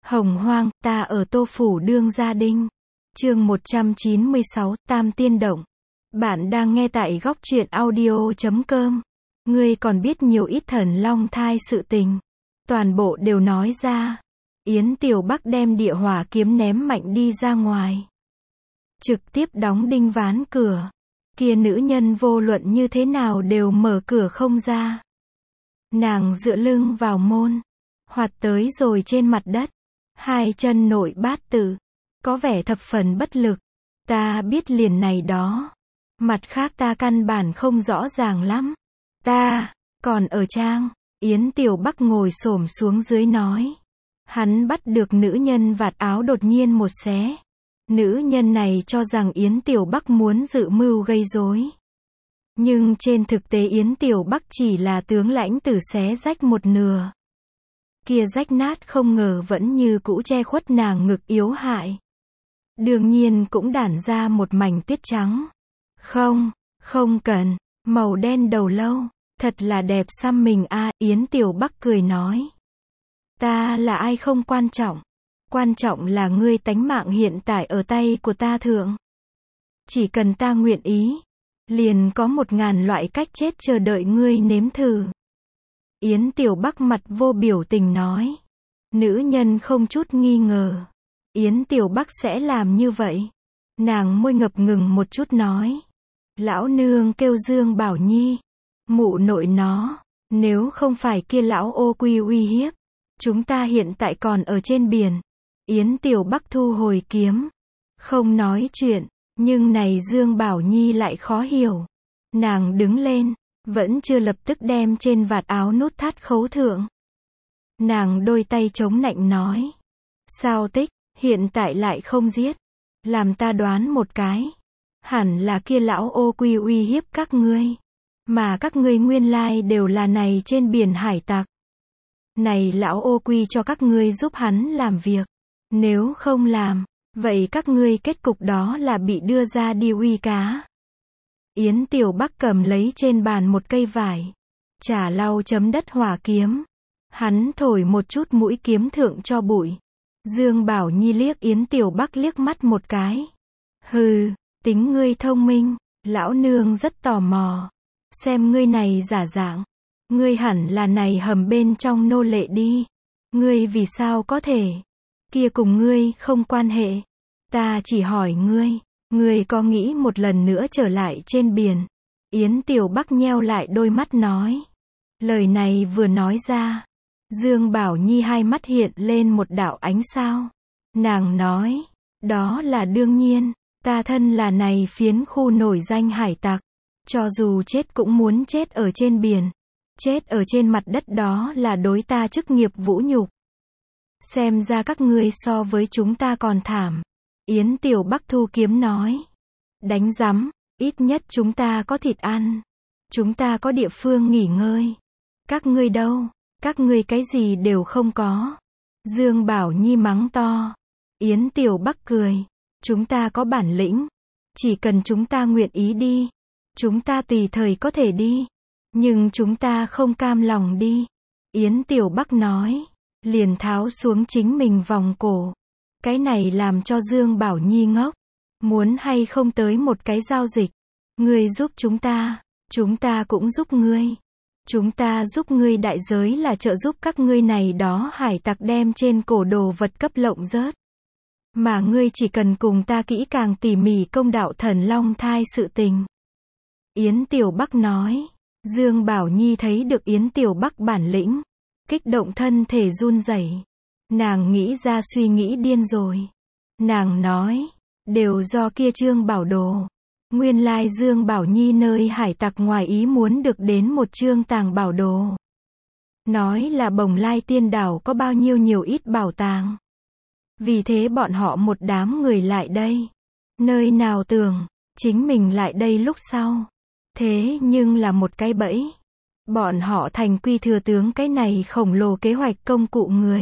Hồng hoang, ta ở Tô Phủ Đương Gia Đinh. Chương 196, Tam Tiên Động. Bạn đang nghe tại góc truyện audio.com. Ngươi còn biết nhiều ít Thần Long thai sự tình. Toàn bộ đều nói ra. Yến Tiểu Bắc đem địa hỏa kiếm ném mạnh đi ra ngoài. Trực tiếp đóng đinh ván cửa. Kia nữ nhân vô luận như thế nào đều mở cửa không ra. Nàng dựa lưng vào môn. Hoạt tới rồi trên mặt đất. Hai chân nội bát tự. Có vẻ thập phần bất lực. Ta biết liền này đó. Mặt khác ta căn bản không rõ ràng lắm. Ta, còn ở trang. Yến Tiểu Bắc ngồi xổm xuống dưới nói. Hắn bắt được nữ nhân vạt áo đột nhiên một xé. Nữ nhân này cho rằng Yến Tiểu Bắc muốn dự mưu gây rối. Nhưng trên thực tế Yến Tiểu Bắc chỉ là tướng lãnh tử xé rách một nửa. Kia rách nát không ngờ vẫn như cũ che khuất nàng ngực yếu hại. Đương nhiên cũng đản ra một mảnh tuyết trắng. Không cần, màu đen đầu lâu, thật là đẹp xăm mình a. Yến Tiểu Bắc cười nói. Ta là ai không quan trọng. Quan trọng là ngươi tánh mạng hiện tại ở tay của ta thượng. Chỉ cần ta nguyện ý, liền có 1000 loại cách chết chờ đợi ngươi nếm thử. Yến Tiểu Bắc mặt vô biểu tình nói. Nữ nhân không chút nghi ngờ. Yến Tiểu Bắc sẽ làm như vậy. Nàng môi ngập ngừng một chút nói. Lão nương kêu Dương Bảo Nhi. Mụ nội nó. Nếu không phải kia lão ô quy uy hiếp. Chúng ta hiện tại còn ở trên biển. Yến Tiểu Bắc thu hồi kiếm. Không nói chuyện. Nhưng này Dương Bảo Nhi lại khó hiểu. Nàng đứng lên. Vẫn chưa lập tức đem trên vạt áo nút thắt khấu thượng. Nàng đôi tay chống nạnh nói. Sao tích, hiện tại lại không giết. Làm ta đoán một cái. Hẳn là kia lão ô quy uy hiếp các ngươi. Mà các ngươi nguyên lai đều là này trên biển hải tặc. Này lão ô quy cho các ngươi giúp hắn làm việc. Nếu không làm, vậy các ngươi kết cục đó là bị đưa ra đi uy cá. Yến Tiểu Bắc cầm lấy trên bàn một cây vải. Chả lau chấm đất hỏa kiếm. Hắn thổi một chút mũi kiếm thượng cho bụi. Dương Bảo Nhi liếc Yến Tiểu Bắc liếc mắt một cái. Hừ, tính ngươi thông minh. Lão nương rất tò mò. Xem ngươi này giả dạng. Ngươi hẳn là này hầm bên trong nô lệ đi. Ngươi vì sao có thể? Kia cùng ngươi không quan hệ. Ta chỉ hỏi ngươi. Ngươi có nghĩ một lần nữa trở lại trên biển? Yến Tiểu Bắc nheo lại đôi mắt nói. Lời này vừa nói ra. Dương Bảo Nhi hai mắt hiện lên một đạo ánh sao. Nàng nói. Đó là đương nhiên. Ta thân là này phiến khu nổi danh hải tặc. Cho dù chết cũng muốn chết ở trên biển. Chết ở trên mặt đất đó là đối ta chức nghiệp vũ nhục. Xem ra các ngươi so với chúng ta còn thảm. Yến Tiểu Bắc thu kiếm nói. Đánh rắm, ít nhất chúng ta có thịt ăn. Chúng ta có địa phương nghỉ ngơi. Các ngươi đâu? Các ngươi cái gì đều không có. Dương Bảo Nhi mắng to. Yến Tiểu Bắc cười. Chúng ta có bản lĩnh. Chỉ cần chúng ta nguyện ý đi. Chúng ta tùy thời có thể đi. Nhưng chúng ta không cam lòng đi. Yến Tiểu Bắc nói. Liền tháo xuống chính mình vòng cổ. Cái này làm cho Dương Bảo Nhi ngốc. Muốn hay không tới một cái giao dịch. Ngươi giúp chúng ta cũng giúp ngươi. Chúng ta giúp ngươi đại giới là trợ giúp các ngươi này đó hải tặc đem trên cổ đồ vật cấp lộng rớt. Mà ngươi chỉ cần cùng ta kỹ càng tỉ mỉ công đạo Thần Long thai sự tình. Yến Tiểu Bắc nói. Dương Bảo Nhi thấy được Yến Tiểu Bắc bản lĩnh. Kích động thân thể run rẩy. Nàng nghĩ ra suy nghĩ điên rồi. Nàng nói. Đều do kia Trương Bảo Đồ. Nguyên lai Dương Bảo Nhi nơi hải tặc ngoài ý muốn được đến một chương tàng bảo đồ. Nói là Bồng Lai Tiên Đảo có bao nhiêu nhiều ít bảo tàng. Vì thế bọn họ một đám người lại đây. Nơi nào tưởng, chính mình lại đây lúc sau. Thế nhưng là một cái bẫy. Bọn họ thành quy thừa tướng cái này khổng lồ kế hoạch công cụ người.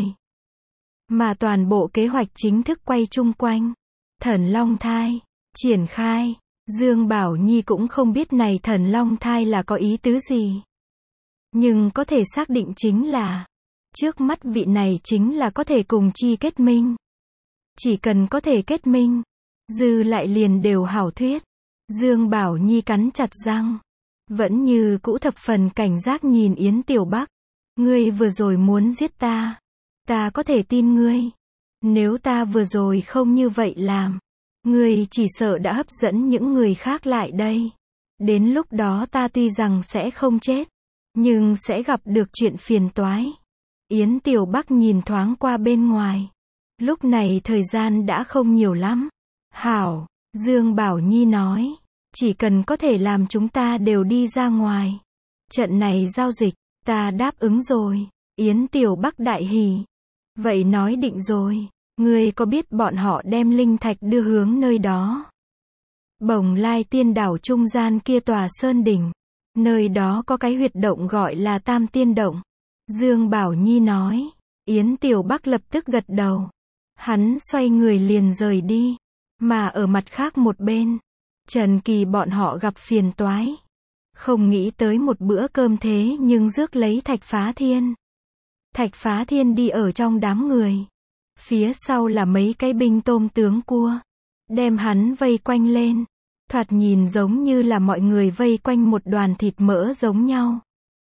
Mà toàn bộ kế hoạch chính thức quay chung quanh. Thần Long thai, triển khai. Dương Bảo Nhi cũng không biết này Thần Long thai là có ý tứ gì. Nhưng có thể xác định chính là Trước mắt vị này chính là có thể cùng chi kết minh. Chỉ cần có thể kết minh, dư lại liền đều hảo thuyết. Dương Bảo Nhi cắn chặt răng, vẫn như cũ thập phần cảnh giác nhìn Yến Tiểu Bắc. Ngươi vừa rồi muốn giết ta, ta có thể tin ngươi. Nếu ta vừa rồi không như vậy làm, ngươi chỉ sợ đã hấp dẫn những người khác lại đây. Đến lúc đó ta tuy rằng sẽ không chết, nhưng sẽ gặp được chuyện phiền toái. Yến Tiểu Bắc nhìn thoáng qua bên ngoài. Lúc này thời gian đã không nhiều lắm. Hảo, Dương Bảo Nhi nói, chỉ cần có thể làm chúng ta đều đi ra ngoài. Trận này giao dịch, ta đáp ứng rồi. Yến Tiểu Bắc đại hỉ. Vậy nói định rồi. Ngươi có biết bọn họ đem linh thạch đưa hướng nơi đó? Bồng Lai Tiên đảo trung gian kia tòa sơn đỉnh. Nơi đó có cái huyệt động gọi là Tam Tiên Động. Dương Bảo Nhi nói. Yến Tiểu Bắc lập tức gật đầu. Hắn xoay người liền rời đi. Mà ở mặt khác một bên, Trần Kỳ bọn họ gặp phiền toái. Không nghĩ tới một bữa cơm thế nhưng rước lấy Thạch Phá Thiên. Thạch Phá Thiên đi ở trong đám người. Phía sau là mấy cái binh tôm tướng cua. Đem hắn vây quanh lên. Thoạt nhìn giống như là mọi người vây quanh một đoàn thịt mỡ giống nhau.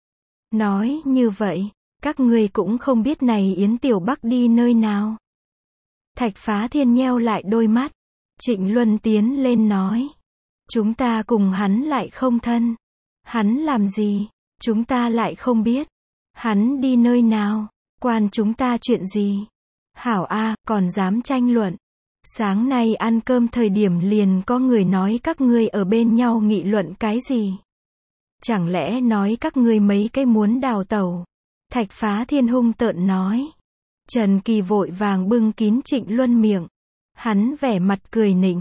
Nói như vậy, các ngươi cũng không biết này Yến Tiểu Bắc đi nơi nào. Thạch Phá Thiên nheo lại đôi mắt. Trịnh Luân tiến lên nói. Chúng ta cùng hắn lại không thân. Hắn làm gì, chúng ta lại không biết. Hắn đi nơi nào, quan chúng ta chuyện gì. Hảo A, còn dám tranh luận. Sáng nay ăn cơm thời điểm liền có người nói các ngươi ở bên nhau nghị luận cái gì. Chẳng lẽ nói các ngươi mấy cái muốn đào tẩu. Thạch Phá Thiên hung tợn nói. Trần Kỳ vội vàng bưng kín Trịnh Luân miệng. Hắn vẻ mặt cười nịnh.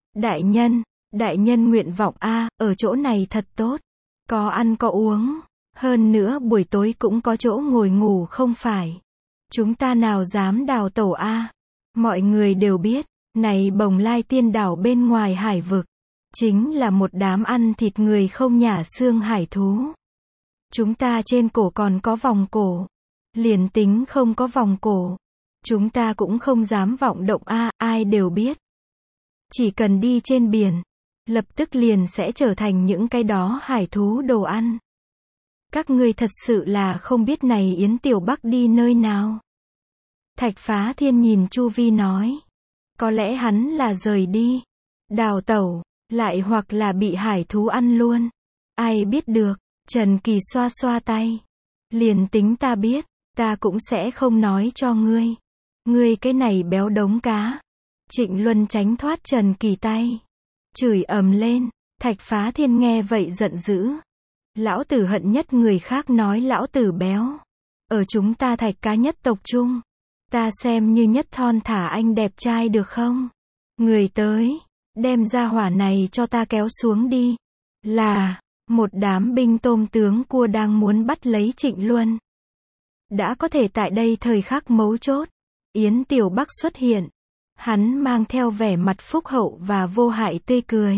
Đại nhân nguyện vọng A, ở chỗ này thật tốt. Có ăn có uống. Hơn nữa buổi tối cũng có chỗ ngồi ngủ không phải. Chúng ta nào dám đào tẩu A. Mọi người đều biết, này Bồng Lai Tiên đảo bên ngoài hải vực. Chính là một đám ăn thịt người không nhả xương hải thú. Chúng ta trên cổ còn có vòng cổ. Liền tính không có vòng cổ. Chúng ta cũng không dám vọng động A, ai đều biết. Chỉ cần đi trên biển, lập tức liền sẽ trở thành những cái đó hải thú đồ ăn. Các ngươi thật sự là không biết này Yến Tiểu Bắc đi nơi nào. Thạch Phá Thiên nhìn chu vi nói. Có lẽ hắn là rời đi, đào tẩu, lại hoặc là bị hải thú ăn luôn. Ai biết được. Trần Kỳ xoa xoa tay. Liền tính ta biết, ta cũng sẽ không nói cho ngươi. Ngươi cái này béo đống cá. Trịnh Luân tránh thoát Trần Kỳ tay. Chửi ầm lên. Thạch Phá Thiên nghe vậy giận dữ. Lão tử hận nhất người khác nói lão tử béo. Ở chúng ta Thạch Cá nhất tộc chung, ta xem như nhất thon thả anh đẹp trai được không? Người tới, đem ra hỏa này cho ta kéo xuống đi. Là, một đám binh tôm tướng cua đang muốn bắt lấy Trịnh Luân. Đã có thể tại đây thời khắc mấu chốt, Yến Tiểu Bắc xuất hiện. Hắn mang theo vẻ mặt phúc hậu và vô hại tươi cười.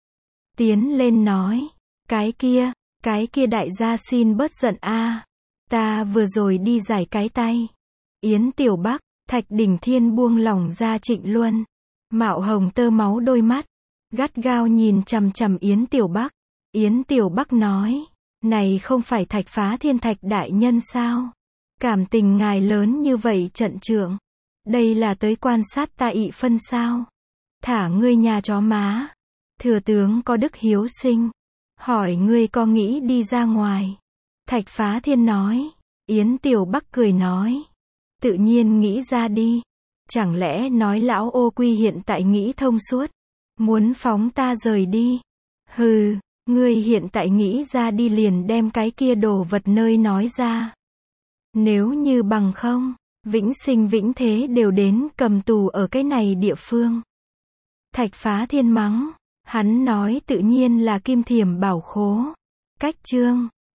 Tiến lên nói, cái kia đại gia xin bớt giận A. Ta vừa rồi đi giải cái tay. Yến Tiểu Bắc, Thạch Đỉnh Thiên buông lỏng ra Trịnh Luân. Mạo hồng tơ máu đôi mắt, gắt gao nhìn chằm chằm Yến Tiểu Bắc. Yến Tiểu Bắc nói, này không phải Thạch Phá Thiên Thạch đại nhân sao? Cảm tình ngài lớn như vậy trận trượng. Đây là tới quan sát ta ị phân sao? Thả ngươi nhà chó má. Thừa tướng có đức hiếu sinh. Hỏi ngươi có nghĩ đi ra ngoài? Thạch Phá Thiên nói. Yến Tiểu Bắc cười nói. Tự nhiên nghĩ ra đi. Chẳng lẽ nói lão ô quy hiện tại nghĩ thông suốt. Muốn phóng ta rời đi. Hừ, ngươi hiện tại nghĩ ra đi liền đem cái kia đồ vật nơi nói ra. Nếu như bằng không, vĩnh sinh vĩnh thế đều đến cầm tù ở cái này địa phương. Thạch Phá Thiên mắng. Hắn nói tự nhiên là Kim Thiểm Bảo Khố. Cách chương